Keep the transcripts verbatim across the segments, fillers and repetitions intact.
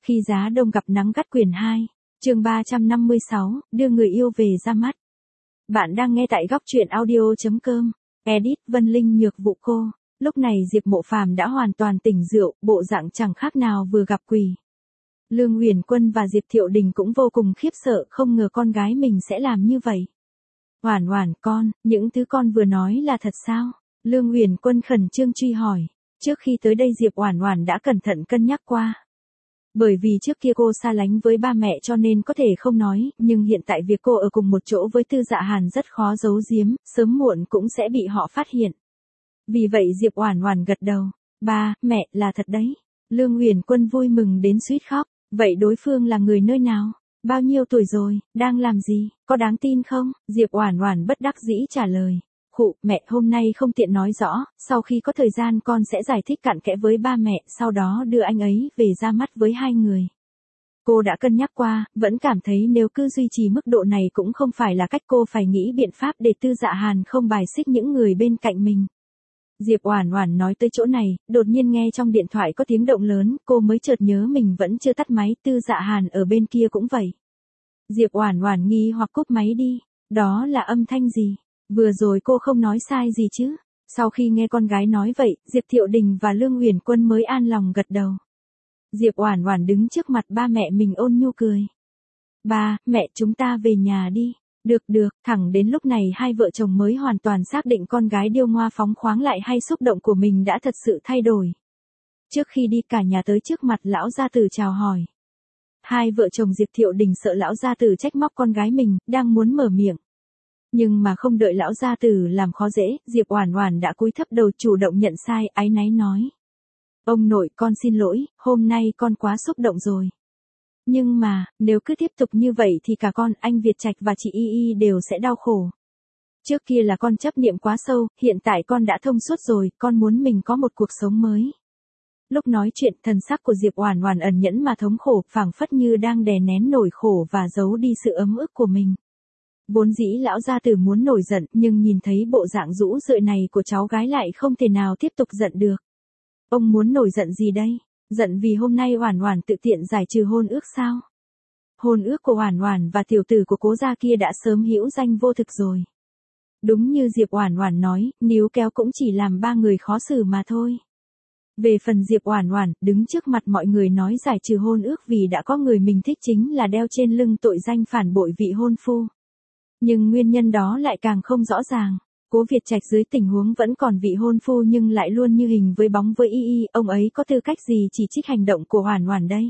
Khi giá đông gặp nắng gắt quyển hai, chương ba trăm năm mươi sáu, đưa người yêu về ra mắt. Bạn đang nghe tại góc truyện audio.com, edit Vân Linh Nhược Vụ Cô. Lúc này Diệp Mộ Phàm đã hoàn toàn tỉnh rượu, bộ dạng chẳng khác nào vừa gặp quỷ. Lương Uyển Quân và Diệp Thiệu Đình cũng vô cùng khiếp sợ, không ngờ con gái mình sẽ làm như vậy. Oản Oản con, những thứ con vừa nói là thật sao? Lương Uyển Quân khẩn trương truy hỏi. Trước khi tới đây Diệp Oản Oản đã cẩn thận cân nhắc qua. Bởi vì trước kia cô xa lánh với ba mẹ cho nên có thể không nói, nhưng hiện tại việc cô ở cùng một chỗ với Tư Dạ Hàn rất khó giấu giếm, sớm muộn cũng sẽ bị họ phát hiện. Vì vậy Diệp Oản Oản gật đầu. Ba, mẹ, là thật đấy. Lương Uyển Quân vui mừng đến suýt khóc. Vậy đối phương là người nơi nào? Bao nhiêu tuổi rồi? Đang làm gì? Có đáng tin không? Diệp Oản Oản bất đắc dĩ trả lời. Khụ, mẹ hôm nay không tiện nói rõ, sau khi có thời gian con sẽ giải thích cặn kẽ với ba mẹ, sau đó đưa anh ấy về ra mắt với hai người. Cô đã cân nhắc qua, vẫn cảm thấy nếu cứ duy trì mức độ này cũng không phải là cách, cô phải nghĩ biện pháp để Tư Dạ Hàn không bài xích những người bên cạnh mình. Diệp Oản Oản nói tới chỗ này, đột nhiên nghe trong điện thoại có tiếng động lớn, cô mới chợt nhớ mình vẫn chưa tắt máy, Tư Dạ Hàn ở bên kia cũng vậy. Diệp Oản Oản nghi hoặc cúp máy đi, đó là âm thanh gì? Vừa rồi cô không nói sai gì chứ? Sau khi nghe con gái nói vậy, Diệp Thiệu Đình và Lương Uyển Quân mới an lòng gật đầu. Diệp Oản Oản đứng trước mặt ba mẹ mình ôn nhu cười. Ba, mẹ chúng ta về nhà đi. Được được, thẳng đến lúc này hai vợ chồng mới hoàn toàn xác định con gái điêu ngoa phóng khoáng lại hay xúc động của mình đã thật sự thay đổi. Trước khi đi cả nhà tới trước mặt lão gia tử chào hỏi. Hai vợ chồng Diệp Thiệu Đình sợ lão gia tử trách móc con gái mình, đang muốn mở miệng. Nhưng mà không đợi lão gia tử làm khó dễ, Diệp Oản Oản đã cúi thấp đầu chủ động nhận sai, áy náy nói. Ông nội, con xin lỗi, hôm nay con quá xúc động rồi. Nhưng mà, nếu cứ tiếp tục như vậy thì cả con, anh Việt Trạch và chị Y Y đều sẽ đau khổ. Trước kia là con chấp niệm quá sâu, hiện tại con đã thông suốt rồi, con muốn mình có một cuộc sống mới. Lúc nói chuyện, thần sắc của Diệp Oản Oản ẩn nhẫn mà thống khổ, phảng phất như đang đè nén nỗi khổ và giấu đi sự ấm ức của mình. Vốn dĩ lão gia tử muốn nổi giận, nhưng nhìn thấy bộ dạng rũ rượi này của cháu gái lại không thể nào tiếp tục giận được. Ông muốn nổi giận gì đây? Giận vì hôm nay Oản Oản tự tiện giải trừ hôn ước sao? Hôn ước của Oản Oản và tiểu tử của Cố gia kia đã sớm hữu danh vô thực rồi. Đúng như Diệp Oản Oản nói, níu kéo cũng chỉ làm ba người khó xử mà thôi. Về phần Diệp Oản Oản, đứng trước mặt mọi người nói giải trừ hôn ước vì đã có người mình thích chính là đeo trên lưng tội danh phản bội vị hôn phu. Nhưng nguyên nhân đó lại càng không rõ ràng. Cố Việt Trạch dưới tình huống vẫn còn vị hôn phu nhưng lại luôn như hình với bóng với Y Y, ông ấy có tư cách gì chỉ trích hành động của Oản Oản đây?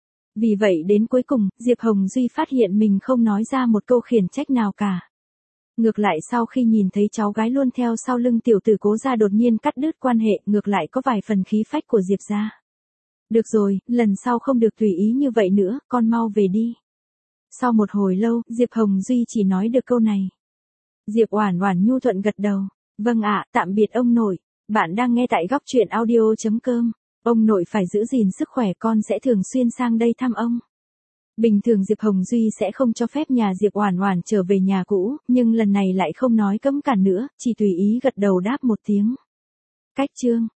Vì vậy đến cuối cùng, Diệp Hồng Duy phát hiện mình không nói ra một câu khiển trách nào cả. Ngược lại sau khi nhìn thấy cháu gái luôn theo sau lưng tiểu tử Cố gia đột nhiên cắt đứt quan hệ, ngược lại có vài phần khí phách của Diệp gia. Được rồi, lần sau không được tùy ý như vậy nữa, con mau về đi. Sau một hồi lâu, Diệp Hồng Duy chỉ nói được câu này. Diệp Oản Oản nhu thuận gật đầu. Vâng ạ, tạm biệt ông nội. Bạn đang nghe tại góc truyện audio.com. Ông nội phải giữ gìn sức khỏe, con sẽ thường xuyên sang đây thăm ông. Bình thường Diệp Hồng Duy sẽ không cho phép nhà Diệp Oản Oản trở về nhà cũ, nhưng lần này lại không nói cấm cản nữa, chỉ tùy ý gật đầu đáp một tiếng. Cách chương